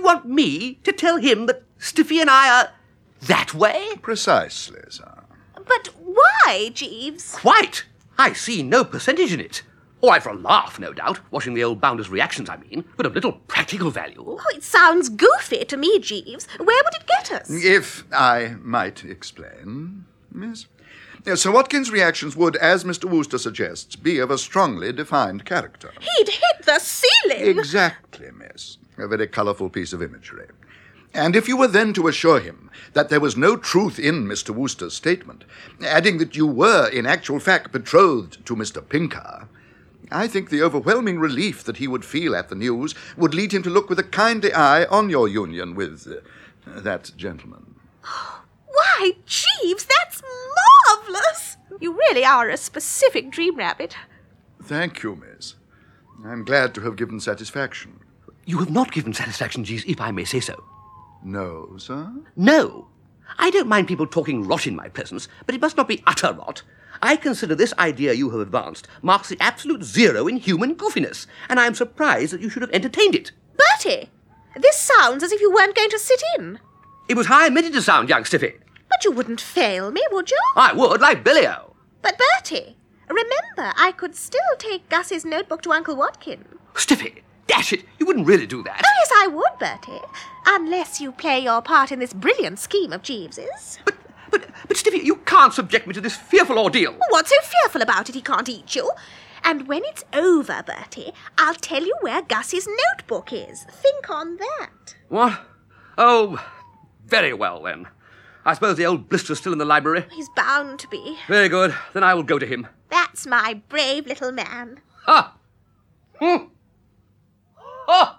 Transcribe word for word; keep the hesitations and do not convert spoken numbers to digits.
want me to tell him that Stiffy and I are that way? Precisely, sir. But why, Jeeves? Quite. I see no percentage in it. All right for a laugh, no doubt, watching the old bounder's reactions, I mean, but of little practical value. Oh, it sounds goofy to me, Jeeves. Where would it get us? If I might explain, miss. Sir Watkins' reactions would, as Mister Wooster suggests, be of a strongly defined character. He'd hit the ceiling! Exactly, miss. A very colourful piece of imagery. And if you were then to assure him that there was no truth in Mister Wooster's statement, adding that you were, in actual fact, betrothed to Mister Pinker, I think the overwhelming relief that he would feel at the news would lead him to look with a kindly eye on your union with uh, that gentleman. Why, Jeeves, that's marvellous! You really are a specific dream rabbit. Thank you, miss. I'm glad to have given satisfaction. You have not given satisfaction, Jeeves, if I may say so. No, sir? No. I don't mind people talking rot in my presence, but it must not be utter rot. I consider this idea you have advanced marks the absolute zero in human goofiness, and I am surprised that you should have entertained it. Bertie, this sounds as if you weren't going to sit in. It was how I meant it to sound, young Stiffy. But you wouldn't fail me, would you? I would, like Billy-O. But Bertie, remember, I could still take Gus's notebook to Uncle Watkin. Stiffy, dash it, you wouldn't really do that. Oh, yes, I would, Bertie. Unless you play your part in this brilliant scheme of Jeeves's. But, but, but, Stiffy, you can't subject me to this fearful ordeal. What's so fearful about it? He can't eat you. And when it's over, Bertie, I'll tell you where Gus's notebook is. Think on that. What? Oh, very well, then. I suppose the old blister's still in the library. He's bound to be. Very good. Then I will go to him. That's my brave little man. Ha! Hmm. Oh!